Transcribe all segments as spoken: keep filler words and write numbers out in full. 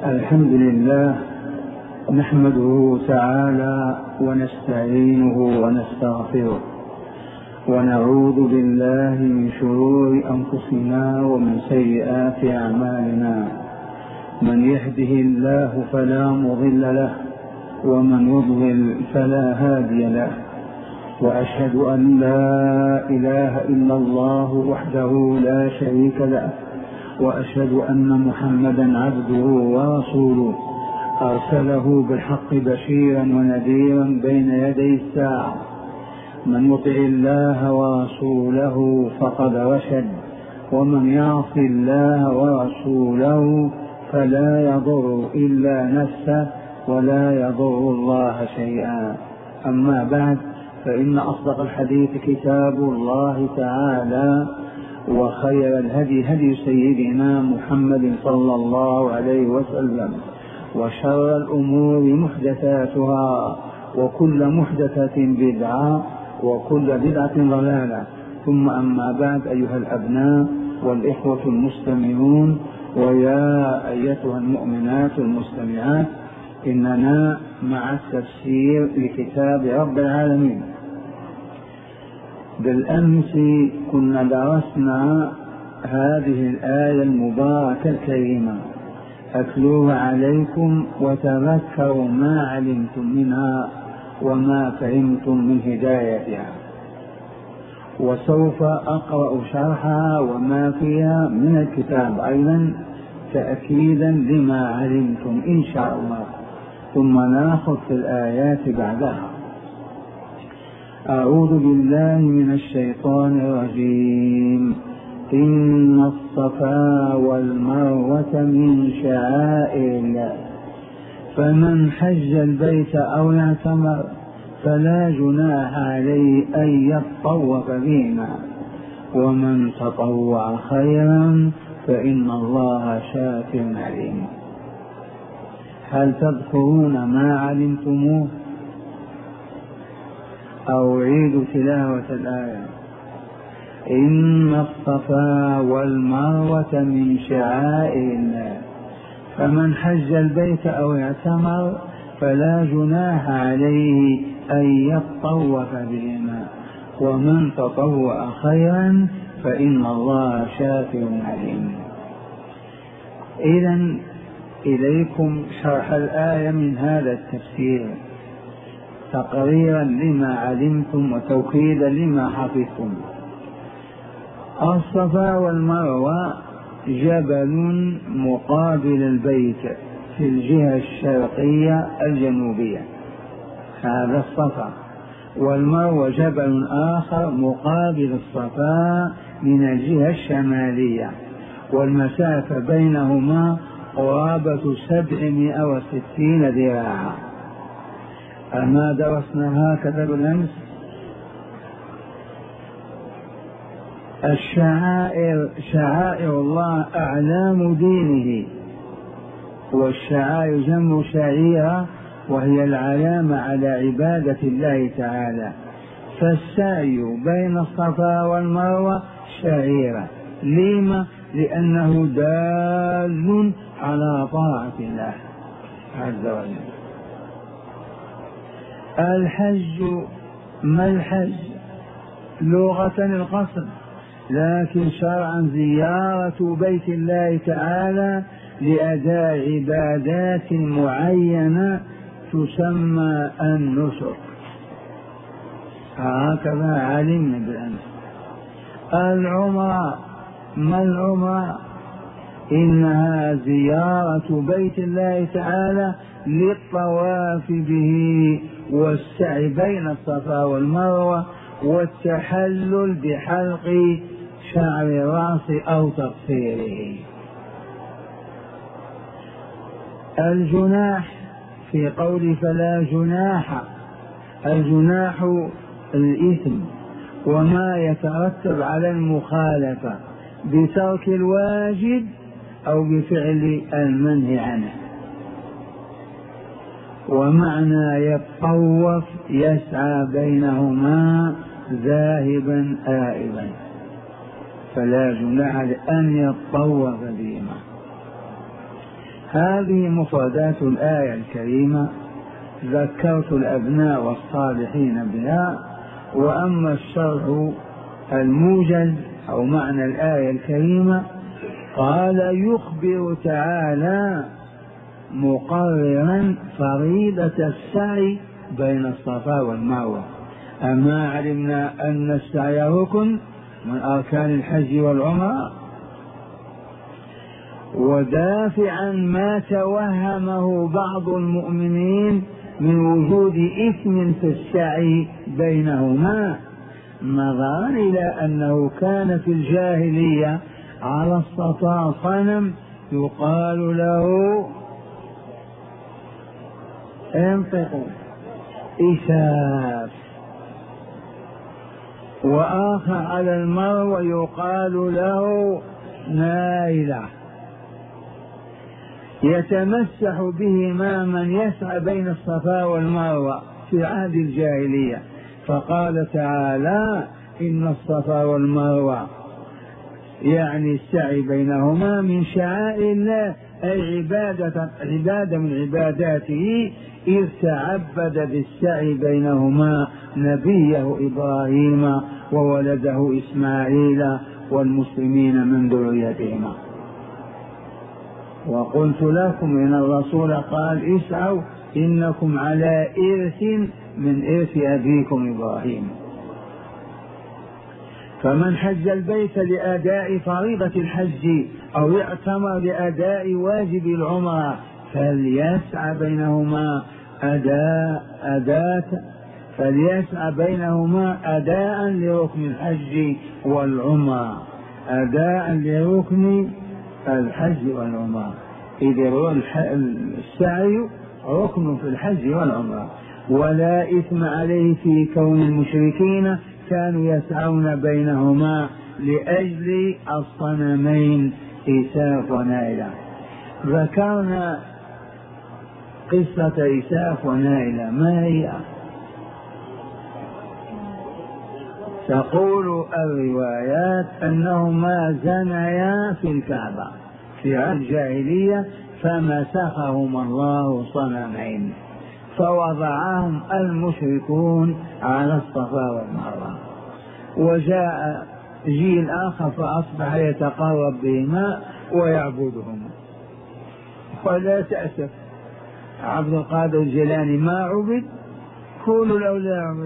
الحمد لله نحمده تعالى ونستعينه ونستغفره ونعوذ بالله من شرور أنفسنا ومن سيئات أعمالنا. من يهده الله فلا مضل له ومن يضلل فلا هادي له، وأشهد أن لا إله إلا الله وحده لا شريك له، وأشهد أن محمدا عبده ورسوله أرسله بالحق بشيرا ونذيرا بين يدي الساعة. من يطع الله ورسوله فقد رشد، ومن يعص الله ورسوله فلا يضر إلا نفسه ولا يضر الله شيئا. أما بعد، فإن أصدق الحديث كتاب الله تعالى، وخير الهدي هدي سيدنا محمد صلى الله عليه وسلم، وشر الأمور محدثاتها، وكل محدثة بدعة، وكل بدعة ضلالة. ثم أما بعد، أيها الأبناء والإخوة المستمعون، ويا أيتها المؤمنات المستمعات، إننا مع التفسير لكتاب رب العالمين. بالأمس كنا درسنا هذه الآية المباركة الكريمة: أتلوها عليكم وتذكروا ما علمتم منها وما فهمتم من هدايتها. وسوف أقرأ شرحها وما فيها من الكتاب أيضا تأكيدا لما علمتم إن شاء الله، ثم ناخذ في الآيات بعدها. أعوذ بالله من الشيطان الرجيم. إن الصفا والمروة من شعائر الله، فمن حج البيت أو اعتمر فلا جناح عليه أن يطوف بهما، ومن تطوع خيرا فإن الله شاكر عليم. هل تذكرون ما علمتموه؟ أو عيد تلاوة الآية. إن الصفا والمروة من شعائر الله، فمن حج البيت أو اعتمر فلا جناح عليه أن يطوف بهما، ومن تطوع خيرا فإن الله شاكر عليم. إذن إليكم شرح الآية من هذا التفسير، تقريرا لما علمتم وتوكيدا لما حفظتم. الصفا والمروة جبل مقابل البيت في الجهة الشرقية الجنوبية، هذا الصفا. والمروة جبل آخر مقابل الصفا من الجهة الشمالية، والمسافة بينهما قرابة سبعمائة وستين ذراعا. أما درسنا هكذا بالأمس؟ الشعائر شعائر الله أعلام دينه، والشعائر جمع شعيرة، وهي العلامة على عبادة الله تعالى. فالسعي بين الصفا والمروة شعيرة. لما؟ لأنه دال على طاعة الله عز وجل. الحج، ما الحج؟ لغة القصد، لكن شرعا زيارة بيت الله تعالى لأداء عبادات معينة تسمى النسك. هكذا علمنا بالأمس. العمرة، ما العمرة؟ إنها زيارة بيت الله تعالى للطواف به والسعي بين الصفا والمروة والتحلل بحلق شعر الرأس أو تقصيره. الجناح في قول فلا جناح، الجناح الإثم وما يترتب على المخالفة بترك الواجب أو بفعل المنهي عنه. ومعنى يطوف يسعى بينهما ذاهبا آئبا، فلا جناح أن يطوف بهما. هذه مفردات الآية الكريمة، ذكرت الأبناء والصالحين بها. وأما الشرح الموجز أو معنى الآية الكريمة، قال يخبر تعالى مقررا فريضة السعي بين الصفا والمروة. أما علمنا أن السعي ركن من أركان الحج والعمرة، ودافعا ما توهمه بعض المؤمنين من وجود إثم في السعي بينهما، نظرا إلى أنه كان في الجاهلية على الصفا صنم يقال له انطقوا إساف، وآخر على المروة يقال له نائلة، يتمسح بهما من يسعى بين الصفا والمروة في عهد الجاهلية. فقال تعالى إن الصفا والمروة يعني السعي بينهما من شعائر الله، أي عبادة, عبادة من عباداته، إذ تعبد بالسعي بينهما نبيه إبراهيم وولده إسماعيل والمسلمين من ذريتهما. وقلت لكم إن الرسول قال اسعوا إنكم على إرث من إرث أبيكم إبراهيم. فمن حج البيت لأداء فريضة الحج أو اعتمر لأداء واجب العمرة فليسعى بينهما أداء أداة فليسعى بينهما أداء لركن الحج والعمرة، أداء لركن الحج والعمرة، إذ السعي ركن في الحج والعمرة. ولا إثم عليه في كون المشركين كانوا يسعون بينهما لأجل الصنمين إساف ونائلة. ذكرنا قصة إساف ونائلة، ما هي؟ تقول الروايات أنهما زنيا في الكعبة في عهد الجاهلية فمسخهما الله صنمين فوضعهم المشركون على الصفا والمروة، وجاء جيل آخر فأصبح يتقرب بهما ويعبدهما. ولا تأسف عبد القادر الجيلاني ما عبد، قولوا له لا عبد.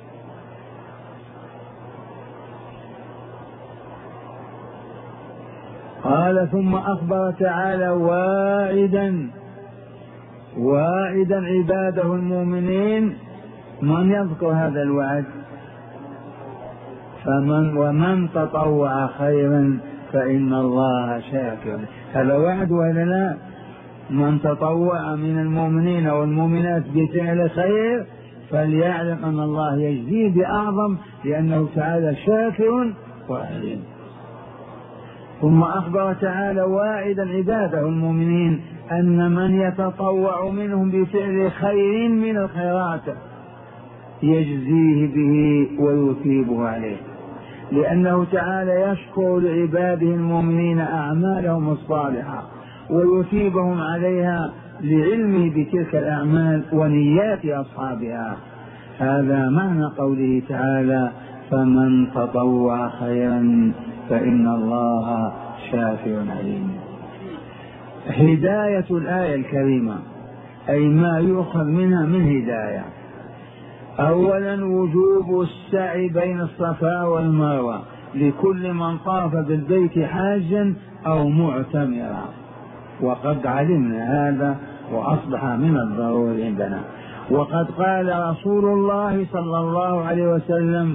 قال ثم أخبر تعالى واعدا واعدا عباده المؤمنين. من يذكر هذا الوعد؟ فمن ومن تطوع خيرا فإن الله شاكر. هذا وعد ولا لا؟ من تطوع من المؤمنين والمؤمنات بفعل خير فليعلم أن الله يجزيه بأعظم، لأنه تعالى شاكر وعليم. ثم أخبر تعالى واعدا عباده المؤمنين أن من يتطوع منهم بفعل خير من الخيرات يجزيه به ويثيبه عليه، لأنه تعالى يشكر لعباده المؤمنين أعمالهم الصالحة ويثيبهم عليها لعلمه بتلك الأعمال ونيات أصحابها. هذا معنى قوله تعالى فمن تطوع خيرا فإن الله شاكر عليم. هداية الآية الكريمة أي ما يؤخذ منها من هداية. أولا وجوب السعي بين الصفا والمروة لكل من طاف بالبيت حاجا أو معتمرا، وقد علمنا هذا وأصبح من الضروري عندنا. وقد قال رسول الله صلى الله عليه وسلم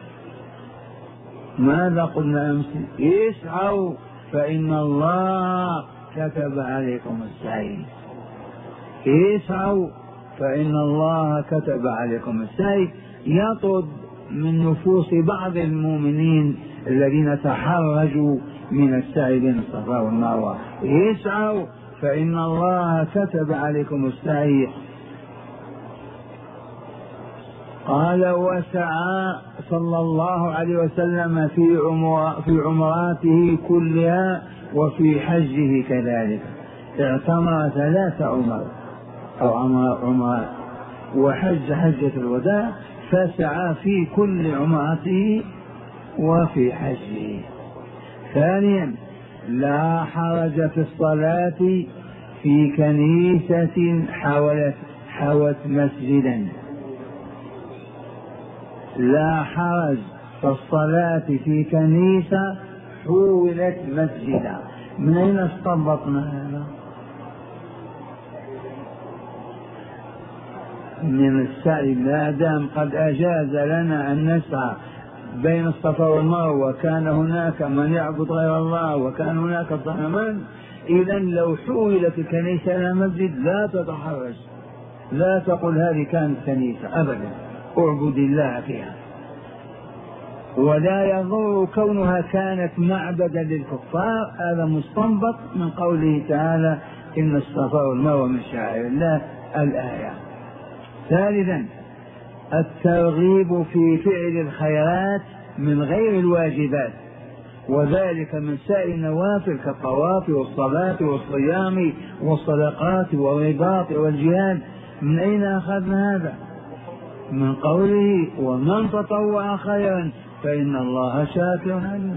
ماذا قلنا أمس؟ اسعوا فإن الله كتب عليكم السعي. اسعوا فإن الله كتب عليكم السعي، يطرد من نفوس بعض المؤمنين الذين تحرجوا من السعي بين الصفا والمروة. اسعوا فإن الله كتب عليكم السعي. قال وسعى صلى الله عليه وسلم في عمر في عمراته كلها وفي حجه كذلك. اعتمر ثلاث عمر أو عمرات وحج حجة الوداع، فسعى في كل عمرته وفي حجه. ثانيا لا حرج في الصلاة في كنيسة حولت حوت مسجدا. لا حرج في الصلاة في كنيسة حولت مسجدا. من أين استنبطنا هذا؟ من السعي. ما دام قد أجاز لنا أن نسعى بين الصفا والمروة وكان هناك من يعبد غير الله وكان هناك صنمان، إذا لو حولت الكنيسة إلى مسجد لا تتحرج، لا تقل هذه كانت كنيسة أبدا، اعبد الله فيها. ولا يضر كونها كانت معبدا للكفار، هذا مستنبط من قوله تعالى إن الصفا والمروة من شعائر الله الآية. ثالثا الترغيب في فعل الخيرات من غير الواجبات، وذلك من سائر النوافل كالطواف والصلاة والصيام والصدقات والرباط والجهاد. من أين أخذنا هذا؟ من قوله ومن تطوع خيرا فإن الله شاكر عليم.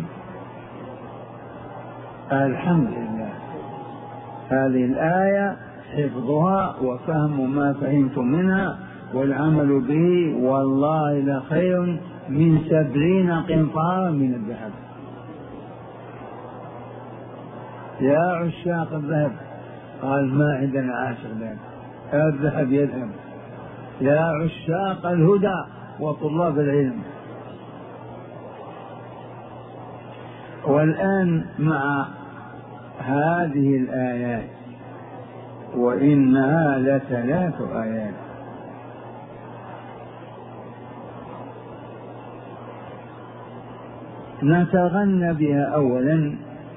الحمد لله. هذه الآية حفظها وفهم ما فهمتم منها والعمل به والله لخير من سبعين قنطارا من الذهب. يا عشاق الذهب، قال ما عندنا عاشق ذهب، الذهب يذهب. يا عشاق الهدى وطلاب العلم. والآن مع هذه الآيات، وإنها لثلاث آيات، نتغنى بها أولا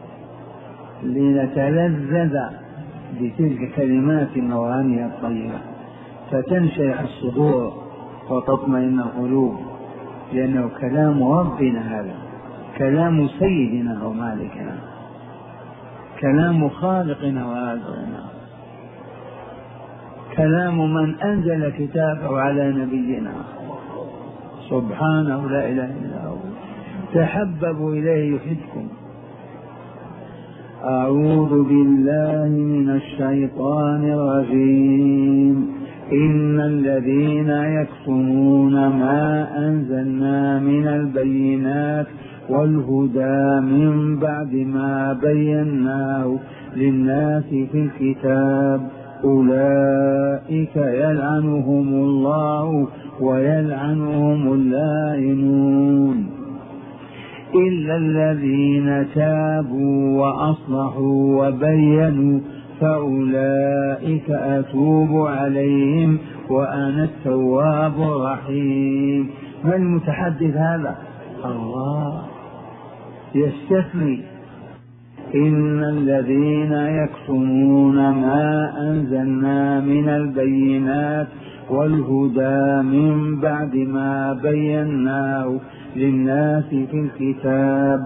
لنتلذذ بتلك كلمات النورانية الطيبة فتنشرح الصدور وتطمئن القلوب، لأنه كلام ربنا، هذا كلام سيدنا ومالكنا، كلام خالقنا ورازقنا، كلام من أنزل كتابه على نبينا سبحانه لا إله إلا هو. تحببوا إليه يحبكم. أعوذ بالله من الشيطان الرجيم. إن الذين يكتمون ما أنزلنا من البينات والهدى من بعد ما بيناه للناس في الكتاب أولئك يلعنهم الله ويلعنهم اللاعنون إلا الذين تابوا وأصلحوا وبينوا فأولئك أتوب عليهم وأنا التواب الرحيم. من المتحدث هذا؟ الله. يستثني إن الذين يكتمون ما أنزلنا من البينات والهدى من بعد ما بيناه للناس في الكتاب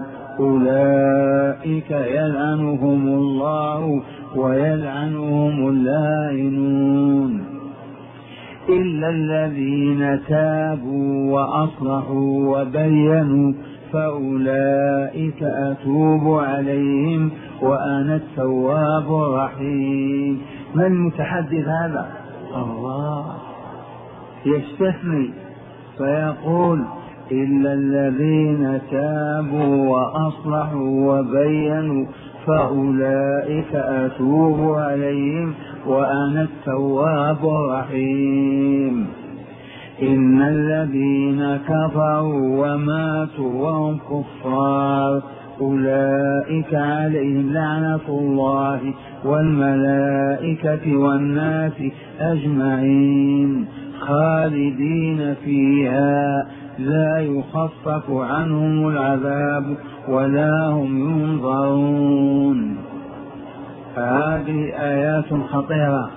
أولئك يلعنهم الله ويلعنهم اللاعنون إلا الذين تابوا وأصلحوا وبينوا فأولئك أتوب عليهم وأنا التواب الرحيم. من المتحدث هذا؟ الله. يستثني فيقول إلا الذين تابوا وأصلحوا وبينوا فأولئك أتوب عليهم وأنا التواب الرحيم. إن الذين كفروا وماتوا وهم كفار أولئك عليهم لعنة الله والملائكة والناس أجمعين خالدين فيها لا يخفف عنهم العذاب ولا هم ينظرون. هذه آيات خطيرة.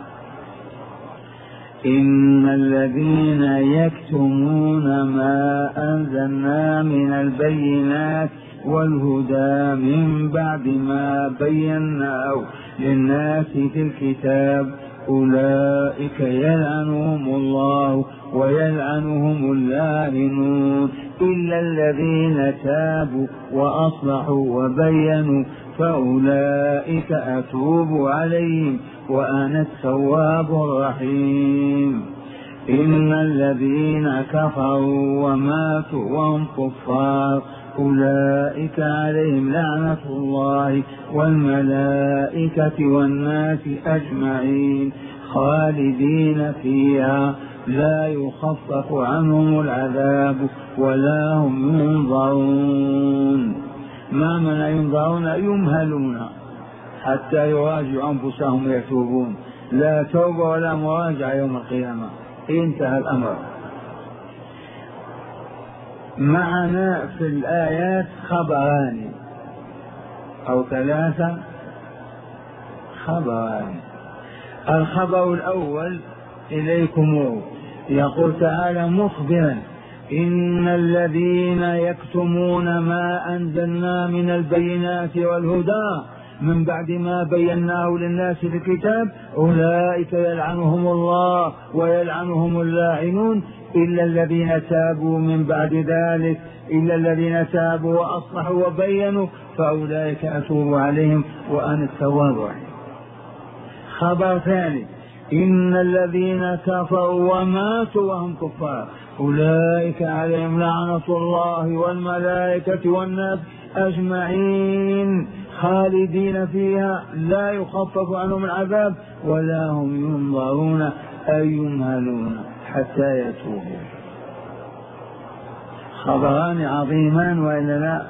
إن الذين يكتمون ما أنزلنا من البينات والهدى من بعد ما بيناه للناس في الكتاب أولئك يلعنهم الله ويلعنهم اللاعنون إلا الذين تابوا وأصلحوا وبينوا فأولئك أتوب عليهم وأنا التواب الرحيم. إن الذين كفروا وماتوا وهم كفار أولئك عليهم لعنة الله والملائكة والناس أجمعين خالدين فيها لا يخفف عنهم العذاب ولا هم ينظرون. ما من ينظرون يمهلون حتى يراجعوا أنفسهم ويتوبون، لا توبة ولا مراجعة يوم القيامة، انتهى الأمر. معنا في الآيات خبران أو ثلاثة خبران. الخبر الأول إليكم، يقول تعالى مخبرا إن الذين يكتمون ما أنزلنا من البينات والهدى من بعد ما بيناه للناس في الكتاب أولئك يلعنهم الله ويلعنهم اللاعنون إلا الذين تابوا من بعد ذلك إلا الذين تابوا وأصلحوا وبينوا فأولئك أتوب عليهم وأنا التواب الرحيم. خبر ثاني إن الذين كفروا وماتوا وهم كفار أولئك عليهم لعنة الله والملائكة والناس أجمعين خالدين فيها لا يخفف عنهم العذاب ولا هم ينظرون أي يمهلون حتى يتوبوا. خبران عظيمان وإلا لا؟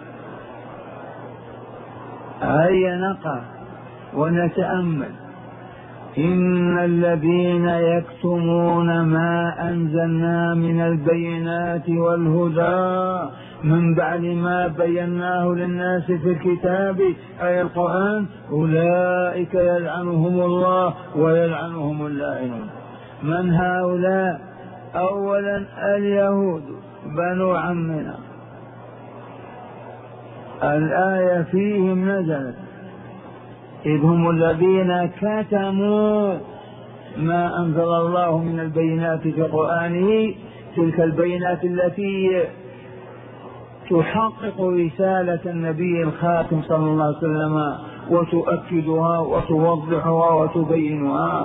هيا نقف ونتأمل. إن الذين يكتمون ما أنزلنا من البينات والهدى من بعد ما بيناه للناس في الكتاب أي القرآن أولئك يلعنهم الله ويلعنهم اللاعنون. من هؤلاء؟ أولا اليهود بنو عمنا، الآية فيهم نزلت إذ هم الذين كتموا ما أنزل الله من البينات في قرآنه، تلك البينات التي تحقق رسالة النبي الخاتم صلى الله عليه وسلم وتؤكدها وتوضحها وتبينها.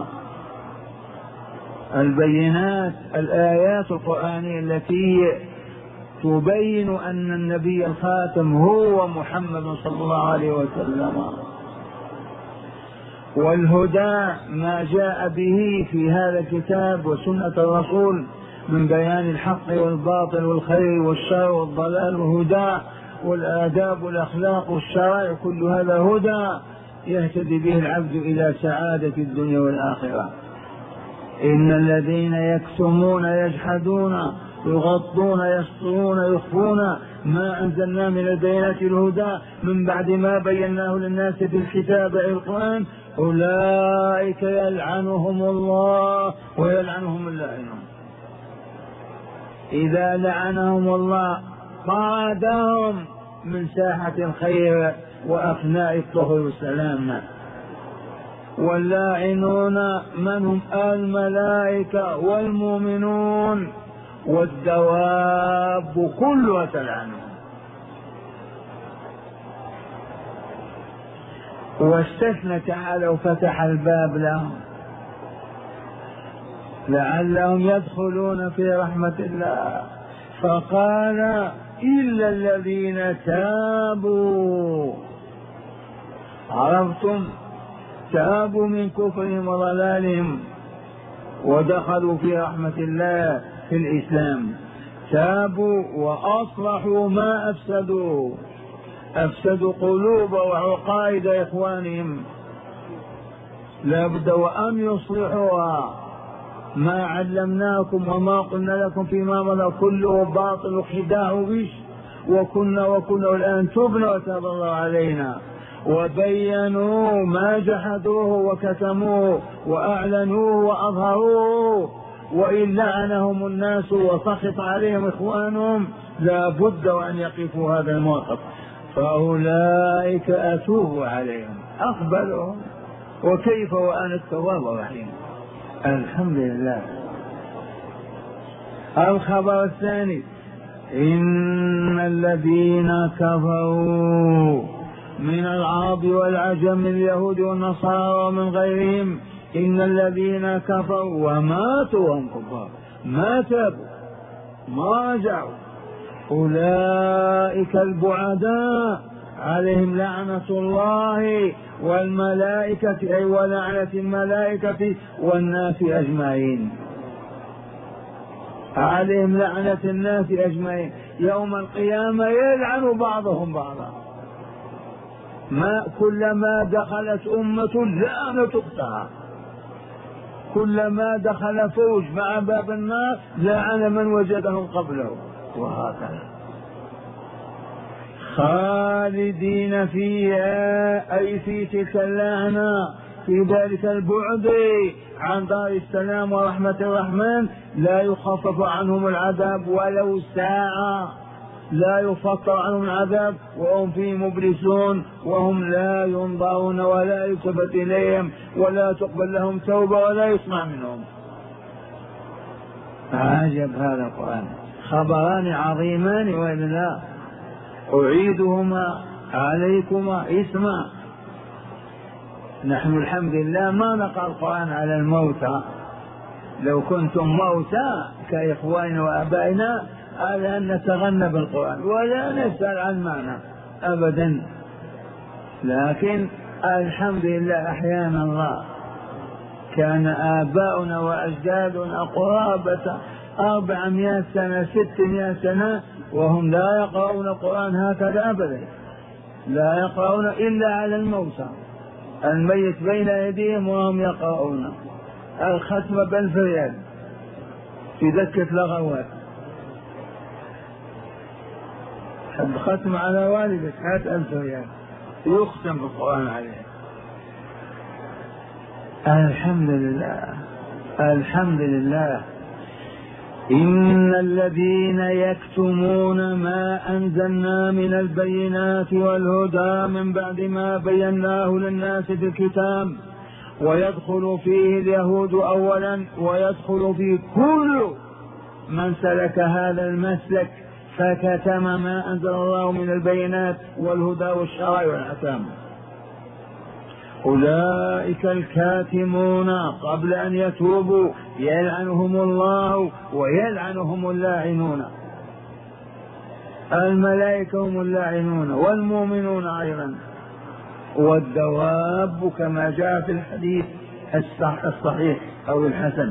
البينات الآيات القرآنية التي تبين أن النبي الخاتم هو محمد صلى الله عليه وسلم. والهدى ما جاء به في هذا الكتاب وسنة الرسول من بيان الحق والباطل والخير والشر والضلال والهدى والآداب والأخلاق والشرائع، كل هذا هدى يهتدي به العبد إلى سعادة الدنيا والآخرة. إن الذين يكتمون يجحدون يغطون يسطرون يخفون ما أنزلنا من البينات الهدى من بعد ما بيناه للناس في الكتاب أي القرآن أولئك يلعنهم الله ويلعنهم اللاعنون. إذا لعنهم الله قادهم من ساحة الخير وأفناء الطهر والسلام. واللاعنون من هم؟ الملائكة والمؤمنون والدواب كلها تلعنهم. واستثنى تعالى وفتح الباب لهم لعلهم يدخلون في رحمة الله، فقال إلا الذين تابوا. عرفتم؟ تابوا من كفرهم وضلالهم ودخلوا في رحمة الله في الإسلام. تابوا وأصلحوا ما أفسدوا، أفسدوا قلوب وعقائد إخوانهم، لا بد وأن يصلحوها. ما علمناكم وما قلنا لكم فيما مضى كله باطل وخداع وغش، وكنا وكنا والآن تبنا وتاب الله علينا. وبينوا ما جحدوه وكتموه وأعلنوه وأظهروه. وإن لعنهم الناس وسخط عليهم إخوانهم لا بد وأن يقفوا هذا الموقف، فأولئك أتوب عليهم أقبلهم، وكيف وأنا التواب الرحيم. الحمد لله. الخبر الثاني: إن الذين كفروا من العرب والعجم اليهود والنصارى ومن غيرهم، إن الذين كفروا وماتوا وهم كفار، ما تابوا ما رجعوا، أولئك البعداء عليهم لعنة الله والملائكة، أي ولعنة الملائكة والناس أجمعين، عليهم لعنة الناس أجمعين. يوم القيامة يلعن بعضهم بعضا، ما كلما دخلت أمة لعنت أختها، كلما دخل فوج مع باب النار لعن من وجدهم قبله، وهكذا خالدين فيها، أي في تلك اللعنة، في ذلك البعد عن دار السلام ورحمة الرحمن، لا يخفف عنهم العذاب ولو ساعة، لا يفطر عنهم العذاب وهم فيه مبلسون، وهم لا ينظرون ولا يلتفت إليهم ولا تقبل لهم توبة ولا يسمع منهم. عجب هذا القرآن، خبران عظيمان وإلا لا، أعيدهما عليكما. اسمع، نحن الحمد لله ما نقرأ القرآن على الموتى، لو كنتم موتى كإخواننا وأبائنا على أن نتغنى بالقرآن ولا نسأل عن معنى أبدا، لكن الحمد لله أحيانا الله. كان آباؤنا وأجدادنا قرابة أربعمائة سنة ستمائة سنة وهم لا يقرؤون القرآن هكذا أبدا، لا يقرؤون إلا على الموتى، الميت بين أيديهم وهم يقرؤون الختم بألف ريال في دكة لغوات، الختم على والدك هات ألف ريال يختم بالقرآن عليه. الحمد لله الحمد لله. إن الذين يكتمون ما أنزلنا من البينات والهدى من بعد ما بيناه للناس في الكتاب، ويدخل فيه اليهود أولا، ويدخل فيه كل من سلك هذا المسلك فكتم ما أنزل الله من البينات والهدى والشرائع والأحكام. أولئك الكاتمون قبل أن يتوبوا يلعنهم الله ويلعنهم اللاعنون، الملائكة هم اللاعنون والمؤمنون أيضا والدواب كما جاء في الحديث الصحيح أو الحسن.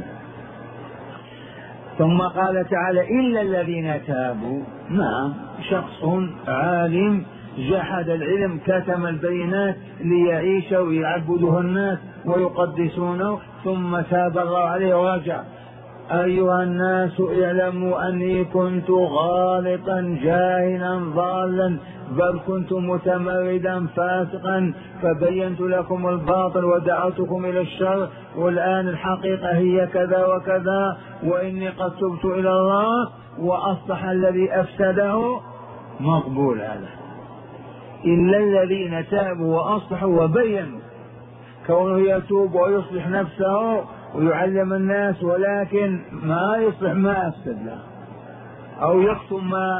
ثم قال تعالى: إلا الذين تابوا. نعم، شخص عالم جحد العلم كتم البينات ليعيش ويعبده الناس ويقدسونه، ثم تاب الله عليه ورجع. أيها الناس اعلموا أني كنت غالطا جاهلا ضالا، بل كنت متمردا فاسقا، فبينت لكم الباطل ودعوتكم إلى الشر، والآن الحقيقة هي كذا وكذا، وإني قد تبت إلى الله وأصلح الذي أفسده مقبول. هذا إلا الذين تابوا وأصلحوا وبينوا، كونه يتوب ويصلح نفسه ويعلم الناس، ولكن ما يصلح ما أفسد له، أو يكتم ما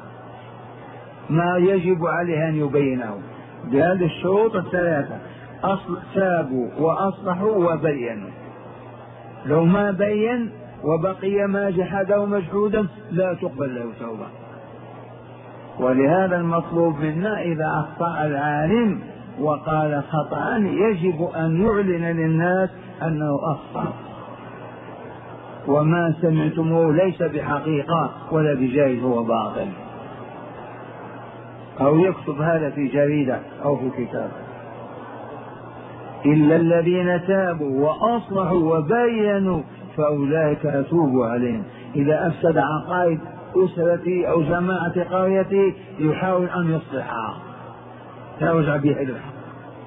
ما يجب عليه أن يبينه بهذه الشروط الثلاثة: أصل تابوا وأصلحوا وبينوا. لو ما بين وبقي ما جحده مجحودا لا تقبل له توبة. ولهذا المطلوب منا إذا أخطأ العالم وقال خطأ يجب أن يعلن للناس أنه أخطأ، وما سمعتموه ليس بحقيقة ولا بجائز، هو باطل، أو يكتب هذا في جريدة أو في كتاب. إلا الذين تابوا وأصلحوا وبينوا فأولئك أتوب عليهم. إذا أفسد عقائد أسرتي أو جماعة قريتي يحاول أن يصلحها، لا يرجع بها إلى الحق.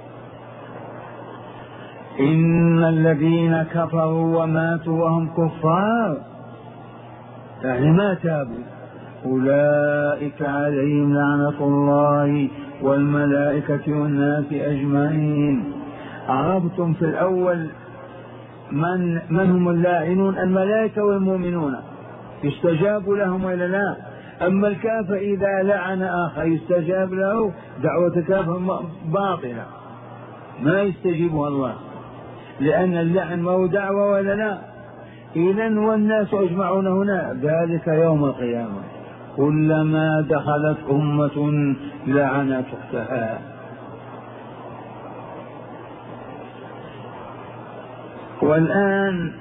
إن الذين كفروا وماتوا وهم كفار، يعني ما تابوا أولئك عليهم لعنة الله والملائكة والناس أجمعين. عرفتم في الأول من, من هم اللاعنون؟ الملائكة والمؤمنون يستجاب لهم ولا لا؟ أما الكافر إذا لعن آخر يستجاب له؟ دعوة الكافر باطلة ما يستجيبها الله، لأن اللعن ما هو دعوة ولا لا؟ إذن والناس أجمعون هنا ذلك يوم القيامة كلما دخلت أمة لعنت أختها. والآن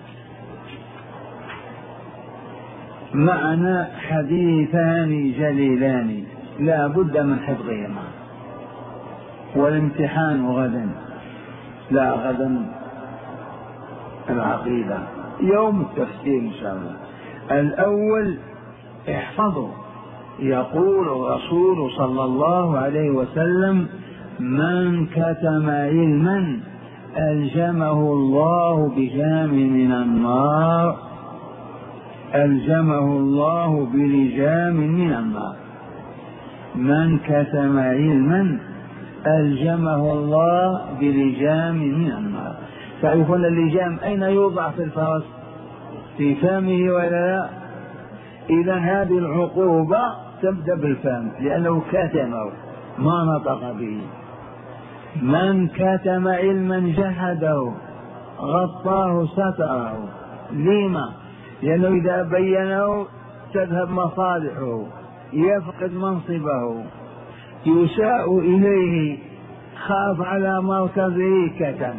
معنا حديثان جليلان لا بد من حفظهما، والامتحان غدا، لا غدا العقيدة، يوم التفسير إن شاء الله. الأول احفظوا، يقول الرسول صلى الله عليه وسلم: من كتم علما ألجمه الله بجام من النار، ألجمه الله بلجام من النار. من كتم علما ألجمه الله بلجام من النار. تعرفون اللجام أين يوضع في الفرس؟ في فمه ولا لا؟ إذا هذه العقوبة تبدأ بالفم لأنه كتمه ما نطق به. من كتم علما جحده غطاه ستره. لما؟ لأنه إذا بينه تذهب مصالحه، يفقد منصبه، يساء إليه، خاف على مركزه، كتم.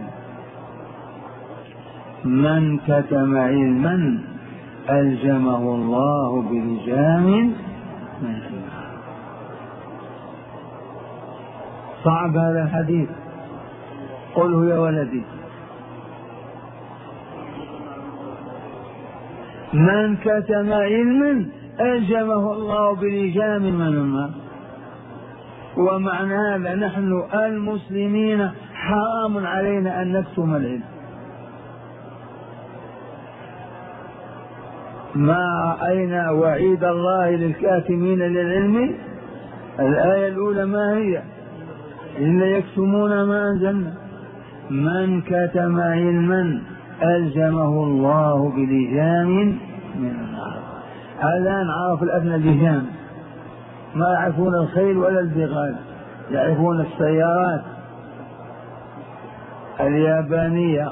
من كتم علما ألجمه الله بلجام من النار. صعب هذا الحديث، قله يا ولدي. من كتم علما ألجمه الله بلجام من النار. ومعنى هذا نحن المسلمين حرام علينا أن نكتم العلم. ما رأينا وعيد الله للكاتمين للعلم. الآية الأولى ما هي؟ إلا يكتمون ما أنزلنا. من كتم علما ألجمه الله بلجام من النار. الآن عرف الأبناء اللجام، ما يعرفون الخيل ولا البغال، يعرفون السيارات اليابانية،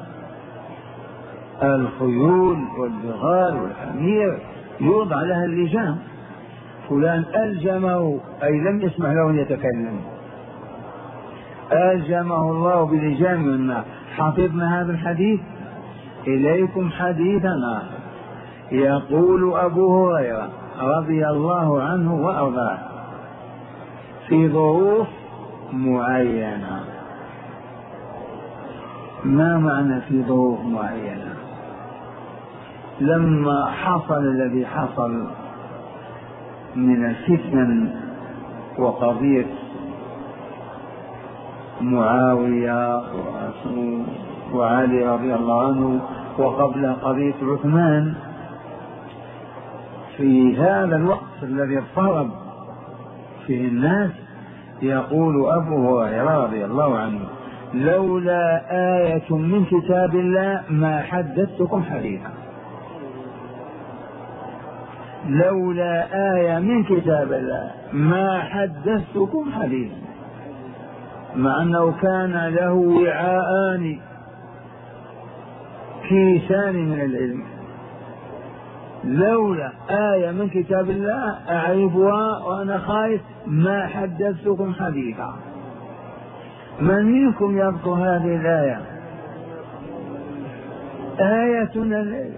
الخيول والبغال والحمير يوضع لها اللجام. فلان ألجمه أي لم يسمح له أن يتكلم، ألجمه الله بلجام من النار. حفظنا هذا الحديث. إليكم حديثا آخر. يقول أبو هريرة رضي الله عنه وأرضاه في ظروف معينة. ما معنى في ظروف معينة؟ لما حصل الذي حصل من الفتن وقضية معاوية وعلي رضي الله عنه وقبل قضية عثمان، في هذا الوقت الذي اضطرب فيه الناس يقول أبو هريرة رضي الله عنه: لولا آية من كتاب الله ما حدثتكم حديثا. لولا آية من كتاب الله ما حدثتكم حديثا. مع أنه كان له وعاءان كيسان من العلم. لولا آية من كتاب الله أعرفها وأنا خايف ما حدثتكم حديثا. من منكم يذكر هذه الآية؟ آية الليل: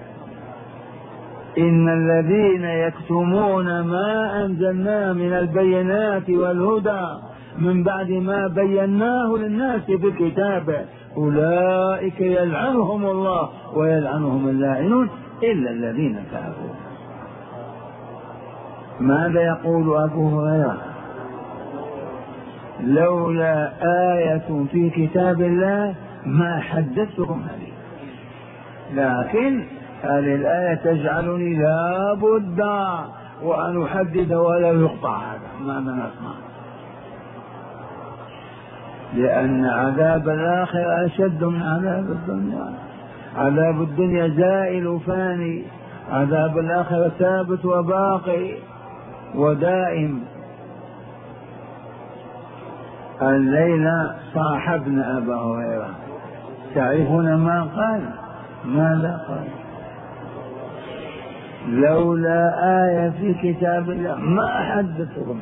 إن الذين يكتمون ما أنزلنا من البينات والهدى من بعد ما بيناه للناس في الكتاب أولئك يلعنهم الله ويلعنهم اللاعنون إلا الذين تابوا. ماذا يقول أبو هريرة؟ لولا آية في كتاب الله ما حدثتكم عليه. لكن هذه الآية تجعلني لا بد وأن أحدد ولا يقطع هذا ماذا نسمع؟ لأن عذاب الآخرة أشد من عذاب الدنيا. عذاب الدنيا زائل فاني، عذاب الآخرة ثابت وباقي ودائم. الليلة صاحبنا أبا هريرة، تعرفون ما قال؟ ماذا قال؟ لولا آية في كتاب الله ما حدثتكم.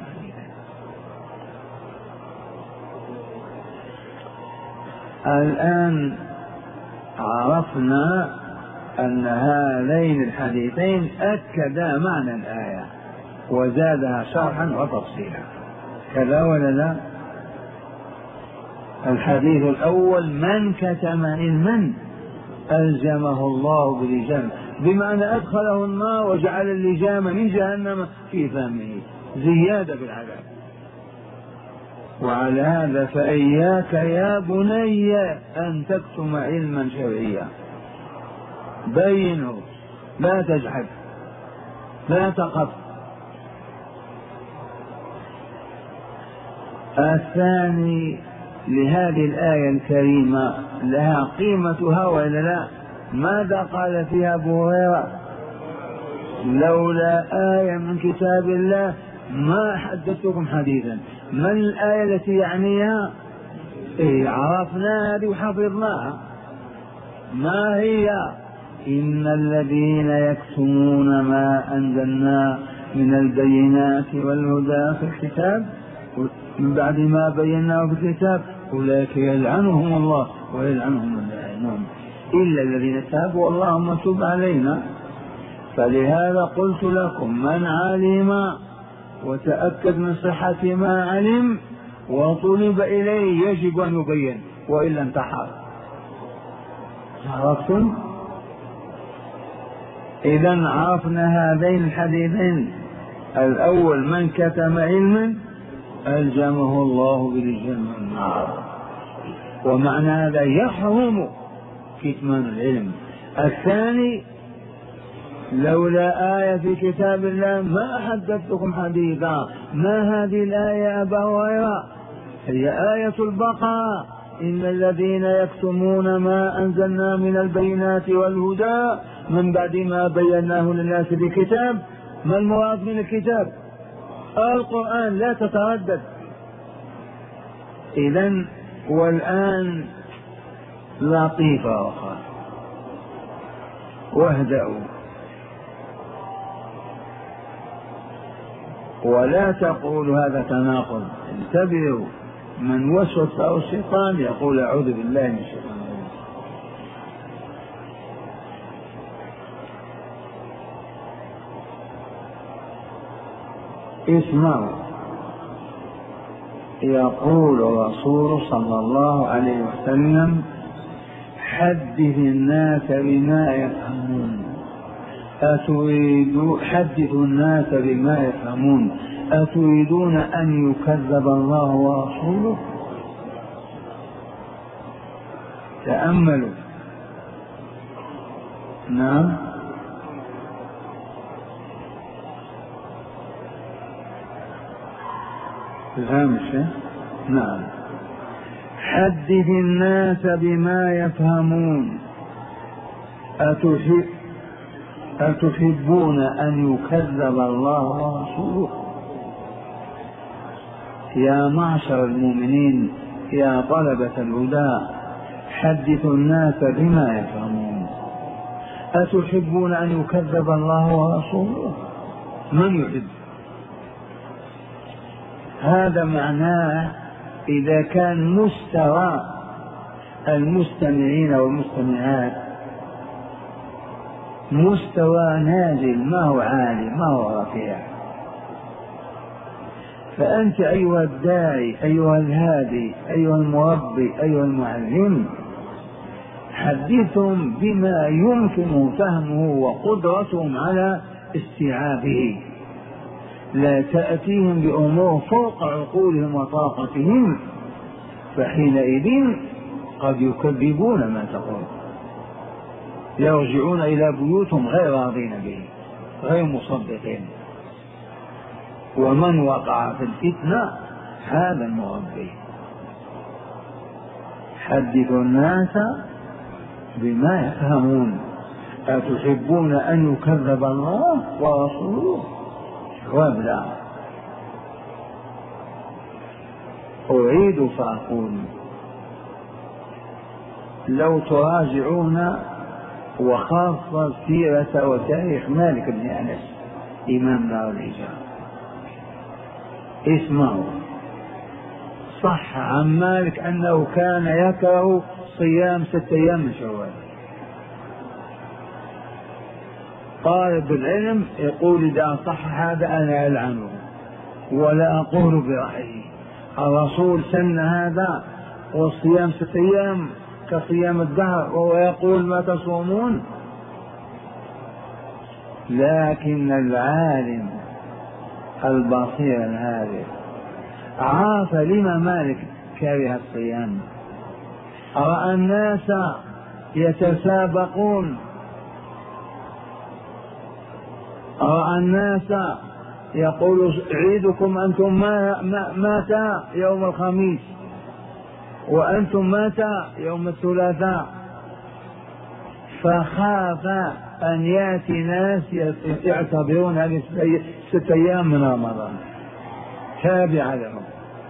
الآن عرفنا أن هذين الحديثين أكدا معنى الآية وزادها شرحا وتفصيلا، كذا ولا لا؟ الحديث الأول: من كتم علما ألزمه الله بلجام، بمعنى أدخله النار وجعل اللجام من جهنم في فمه زيادة بالعذاب. وعلى هذا فإياك يا بني أن تكتم علما شرعيا، بينه، لا تجحد، لا تقف. الثاني: لهذه الآية الكريمة لها قيمتها ولا لا؟ ماذا قال فيها أبو هريرة؟ لولا آية من كتاب الله ما حدثتكم حديثا. من الآية التي يعنيها؟ إيه عرفناها وحفظناها. ما هي؟ إن الذين يكتمون ما أنزلنا من البينات والهدى في الكتاب من بعد ما بيناه في الكتاب أولئك يلعنهم الله ويلعنهم اللائمون إلا الذين تابوا اللهم تب علينا. فلهذا قلت لكم: من علم وتأكد من صحة ما علم وطلب إليه يجب أن يبين، وإلا انتحر. عرفتم؟ إذن عرفنا هذين الحديثين: الأول: من كتم علما ألزمه الله بلجام النار، ومعنى هذا يحرم كتمان العلم. الثاني: لولا آية في كتاب الله ما حدثتكم حديثا. ما هذه الآية يا أبا هريرة؟ هي آية البقرة: إن الذين يكتمون ما أنزلنا من البينات والهدى من بعد ما بيناه للناس بكتاب. ما المراد من الكتاب؟ القرآن، لا تتردد. إذن والآن لطيفة أخرى، واهدأوا ولا تقولوا هذا تناقض. انتبهوا، من وسوس له الشيطان يقول أعوذ بالله من الشيطان الرجيم. اسمعوا، يقول الرسول صلى الله عليه وسلم: حدث الناس بما يفهمون أتريدون حدثوا الناس بما يفهمون أتريدون أن يكذب الله ورسوله؟ تأملوا. نعم، الهامش. نعم، حدث الناس بما يفهمون أتحب أتحبون أن يكذب الله ورسوله؟ يا معشر المؤمنين، يا طلبة الهدى، حدثوا الناس بما يفهمون. أتحبون أن يكذب الله ورسوله؟ من يحب؟ هذا معناه إذا كان مستوى المستمعين والمستمعات مستوى نازل، ما هو عالي، ما هو رفيع، فأنت أيها الداعي، أيها الهادي، أيها المربي، أيها المعلم، حدثهم بما يمكن فهمه وقدرتهم على استيعابه، لا تأتيهم بأمور فوق عقولهم وطاقتهم، فحينئذ قد يكذبون ما تقول، يرجعون إلى بيوتهم غير راضين به، غير مصدقين. ومن وقع في الفتنة هذا المغبي. حدثوا الناس بما يفهمون. أتحبون أن يكذب الله ورسوله؟ وابدا. أعيد فأقول لو تراجعون وخاصة سيرة وتاريخ مالك بن أنس إمام دار الهجرة اسمعوا. صح عن مالك أنه كان يكره صيام ستة أيام من شوال. طالب العلم يقول إذا صح هذا أنا ألعنه ولا أقول برأيي. الرسول سن هذا والصيام ستة أيام كصيام الدهر وهو يقول ما تصومون. لكن العالم البصير الهادئ عاف لما مالك كره الصيام. رأى الناس يتسابقون، رأى الناس يقول عيدكم أنتم ما مات يوم الخميس وأنتم مات يوم الثلاثاء، فخاف أن يأتي ناس يعتبرون هذه ست أيام من رمضان تابعة لهم.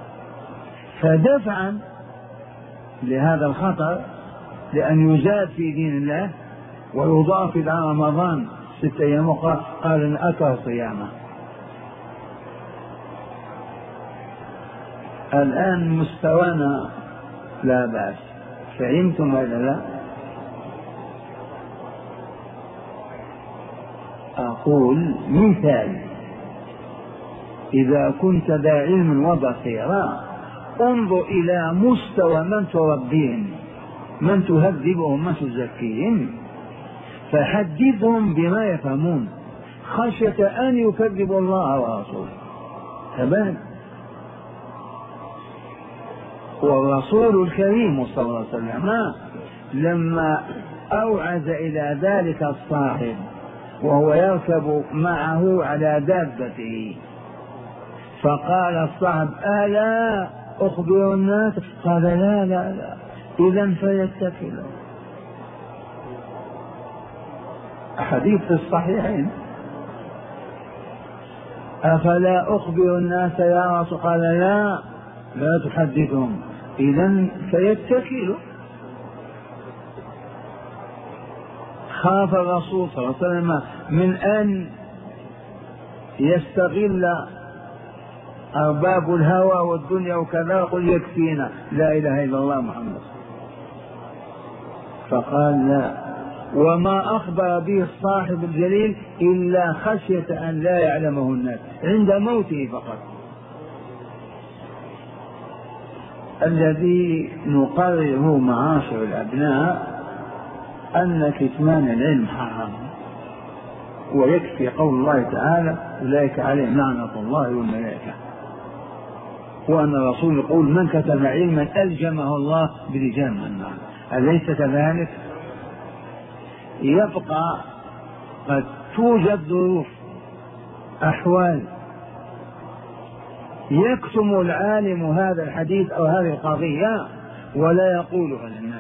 فدفعا لهذا الخطر لأن يزاد في دين الله ويضاف إلى رمضان ست أيام أخرى قال إن أكره صيامه. الآن مستوانا لا بأس. فهمتم ولا لا؟ أقول مثال: إذا كنت ذا علم وبصيرة انظر إلى مستوى من تربيهم، من تهذبهم، من تزكيهم، فحدثهم بما يفهمون خشية أن يكذبوا الله ورسوله. تمام. والرسول الكريم صلى الله عليه وسلم لما أوعز إلى ذلك الصاحب وهو يركب معه على دابته فقال الصاحب ألا أخبر الناس؟ قال لا لا لا إذا فيتكلوا. حديث في الصحيحين. أفلا أخبر الناس يا رسول؟ قال لا لا تحدثهم إذا فيتكلوا. خاف الرسول صلى الله عليه وسلم من أن يستغل أرباب الهوى والدنيا وكذا يقول يكفينا لا إله إلا الله محمد، فقال لا. وما أخبر به الصاحب الجليل إلا خشية أن لا يعلمه الناس عند موته فقط. الذي نقرره معاشر الأبناء أن كتمان العلم حرام، ويكفي قول الله تعالى أولئك عليهم لعنة الله والملائكة، وأن الرسول يقول من كتم علما ألجمه الله بلجام النار. أليس كذلك؟ يبقى قد توجد ظروف أحوال يكتم العالم هذا الحديث أو هذه القضية ولا يقولها للناس،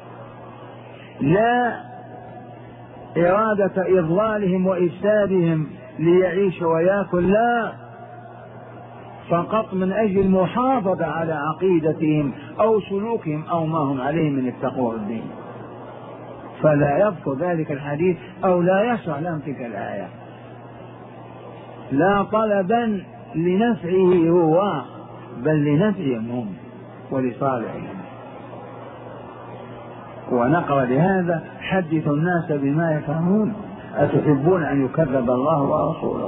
لا إرادة إضلالهم وإفسادهم ليعيش ويأكل، لا، فقط من أجل المحافظة على عقيدتهم أو سلوكهم أو ما هم عليه من التقوى الدين، فلا يذكر ذلك الحديث أو لا يشرح لهم تلك الآية، لا طلبا لنفعه هو بل لنفعهم هم ولصالحهم. ونقرأ لهذا حدثوا الناس بما يفهمون. أتحبون أن يكذب الله ورسوله؟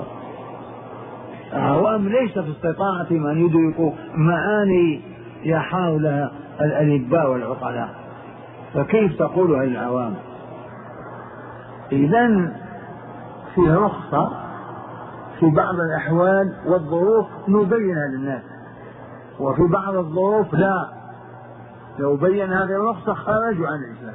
عوام ليس في استطاعتهم أن يدركوا معاني يحاول لها الألباء والعقلاء، فكيف تقولها للعوام؟ إذن في رخصة في بعض الأحوال والظروف نبينها للناس، وفي بعض الظروف لا، لو بين هذه الرخصة خرجوا عن الإسلام.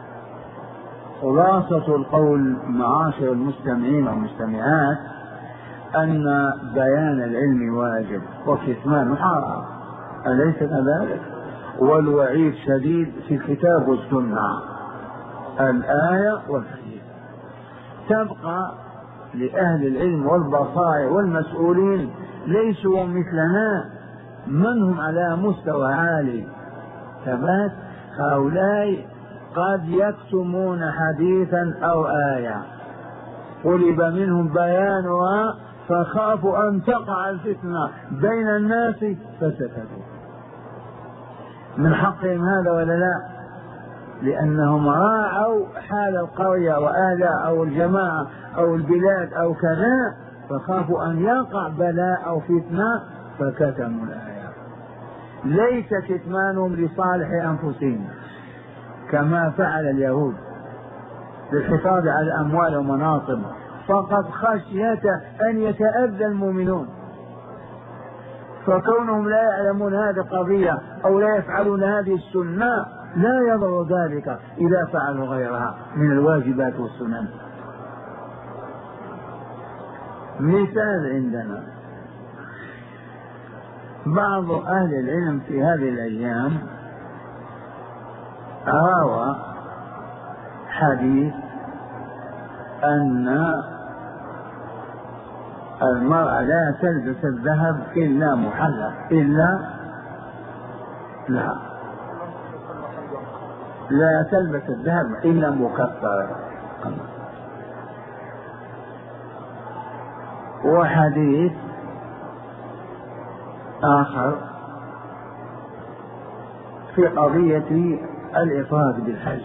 خلاصة القول معاشر المستمعين والمستمعات أن بيان العلم واجب وكتمان حرام، أليس كذلك؟ والوعيد شديد في الكتاب والسنة، الآية والحديث. تبقى لأهل العلم والبصائر والمسؤولين ليسوا مثلنا، من هم على مستوى عالي ثبات، هؤلاء قد يكتمون حديثا أو آية طلب منهم بيانها فخافوا أن تقع الفتنة بين الناس فسكتوا. من حقهم هذا ولا لا؟ لأنهم راعوا حال القرية وأهلها أو الجماعة أو البلاد أو كذا، فخافوا أن يقع بلاء أو فتنة فكتموا الآية. ليس كتمانهم لصالح أنفسهم كما فعل اليهود للحفاظ على الأموال ومناصب، فقد خشية أن يتأذى المؤمنون، فكونهم لا يعلمون هذه القضية أو لا يفعلون هذه السنة لا يضر ذلك إذا فعلوا غيرها من الواجبات والسنن. مثال عندنا بعض أهل العلم في هذه الأيام روى حديث أن المرأة لا تلبس الذهب إلا محلى، إلا لا لا تلبس الذهب إلا مكسرا. وحديث آخر في قضية الإفراد بالحج،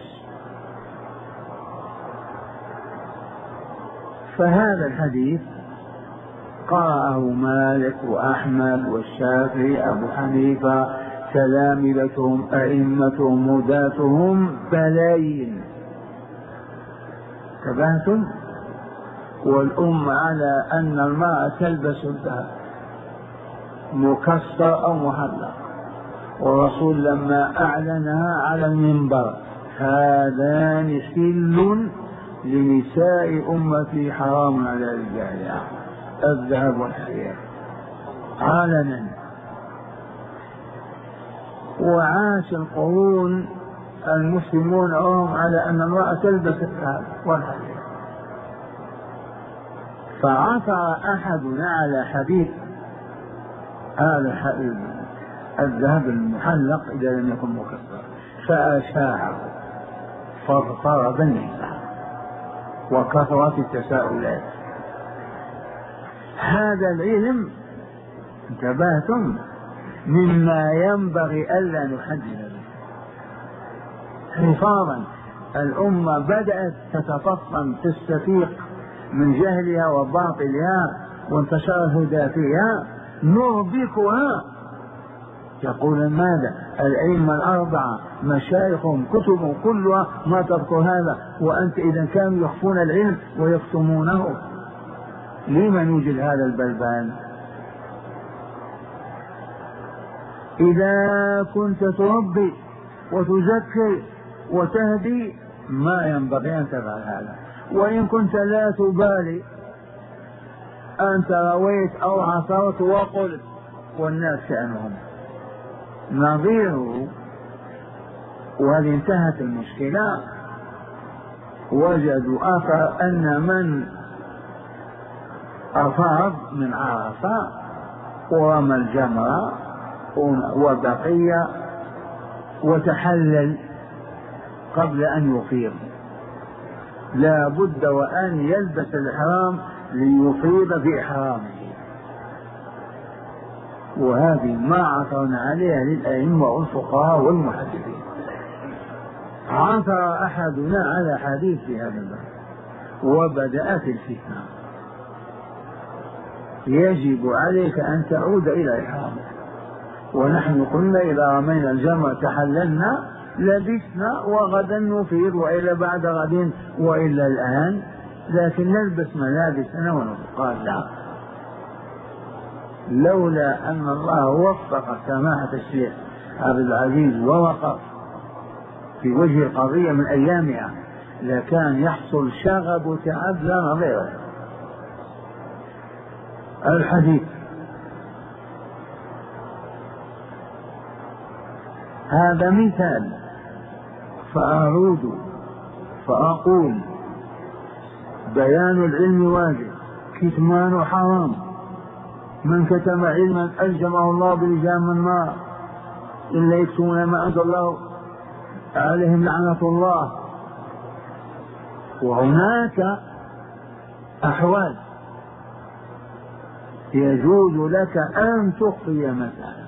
فهذا الحديث قرأه مالك وأحمد والشافعي أبو حنيفة تلامذتهم أئمتهم هداتهم بلايين تبهتم، والأم على أن المرأة تلبس الذهب مكسر أو محلق، والرسول لما أعلنها على المنبر هذان حل لنساء أمتي حرام على رجالها الذهب والحرير علنا. وعاش القرون المسلمون هم على أن المرأة تلبس الذهب والحرير، فعثر أحدنا على حديث هذا الذهب المحلق إذا لم يكن مكسر فأشاعه فاضطرب النساء وكثرت التساؤلات. هذا العلم انتبهتم مما ينبغي ألا نحدد به حفاظا. الأمة بدأت تتفطن تستفيق من جهلها وباطلها وانتشر الهدى فيها، نربكها. يقول ماذا؟ الأئمة الأربعة مشايخهم كتبهم كلها ما تذكر هذا، وأنت إذا كانوا يخفون العلم ويكتمونه لمن يوجد هذا البلبال؟ إذا كنت تربي وتذكر وتهدي ما ينبغي أن تفعل هذا، وإن كنت لا تبالي أنت رويت أو عصرت وقلت والناس شأنهم نظيره. وهذه انتهت المشكلة. وجدوا آخر أن من أفاض من عرفة ورمى الجمرة وبقي وتحلل قبل أن يفيض لا بد وأن يلبس الإحرام ليفيض بإحرامه، وهذه ما عثرنا عليها للأئمة والفقهاء والمحدثين. عثر أحدنا على حديث في هذا الباب وبدأت الفتنة. يجب عليك أن تعود إلى إحرامك، ونحن قلنا إذا رمينا الجمرة تحللنا لبسنا وغدا نفيض وإلى بعد غد وإلا الآن، لكن نلبس ملابسنا ونفيض. قال لا، لولا أن الله وفق سماحة الشيخ عبد العزيز ووقف في وجه القضية من أيامها لكان يحصل شغب وتعب لا نظير. الحديث. هذا مثال، فأعود فأقول بيان العلم واجب، كتمان حرام، من كتم علما ألجمه الله بلجام النار، إلا يكتمون ما أنزل الله عليهم لعنة الله. وهناك أحوال يجوز لك أن تخفي مسألة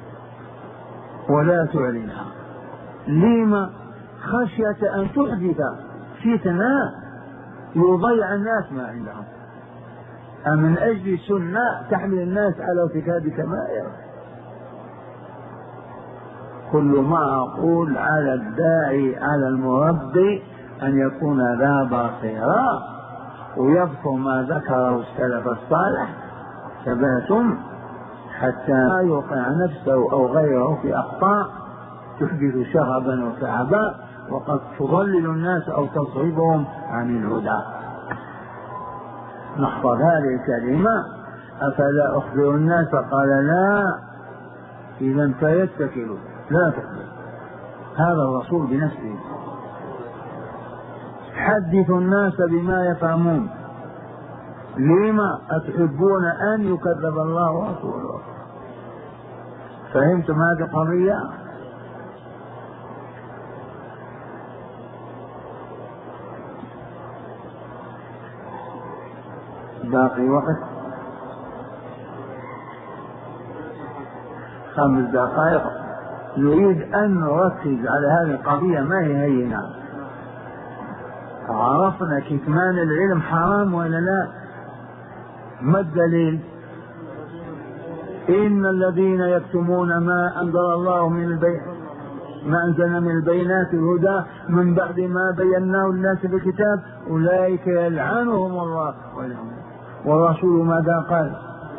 ولا تعلنها، لما؟ خشية أن تحدث فتنة يضيع الناس ما عندهم، أمن أجل سنة تحمل الناس على ارتكاب كبائر. كل ما أقول على الداعي على المربي أن يكون ذا بصيرة ويذكر ما ذكره السلف الصالح ثباتهم، حتى لا يوقع نفسه أو غيره في أخطاء تحدث شغبا وكعبا وقد تضلل الناس أو تصرفهم عن الهدى. نحفظ هذه الكلمة: أفلا أخبر الناس؟ قال لا، إذا فيتكلوا لا تخبر. هذا الرسول بنفسه: حدثوا الناس بما يفهمون. لما؟ أتحبون أن يكذب الله ورسوله؟ فهمتم هذه القضية؟ باقي وقت خمس دقائق. نريد أن نركز على هذه القضية، ما هي هينة. عرفنا كتمان العلم حرام ولا لا؟ ما الدليل؟ إن الذين يكتمون ما أنزل الله من البيت ما أنزلنا من البينات الهدى من بعد ما بيناه الناس في الكتاب أولئك يلعنهم الله ولهم. والرسول ماذا قال؟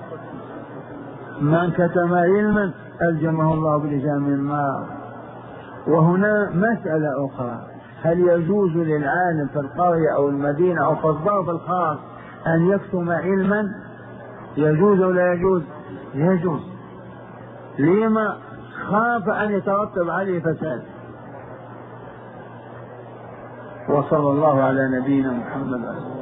من كتم علما ألجمه الله بلجام النار. وهنا مسألة أخرى: هل يجوز للعالم في القرية أو المدينة أو في الظرف الخاص أن يكتم علما؟ يجوز ولا يجوز؟ يجوز. لما؟ خاف أن يترتب عليه فساد. وصلى الله على نبينا محمد.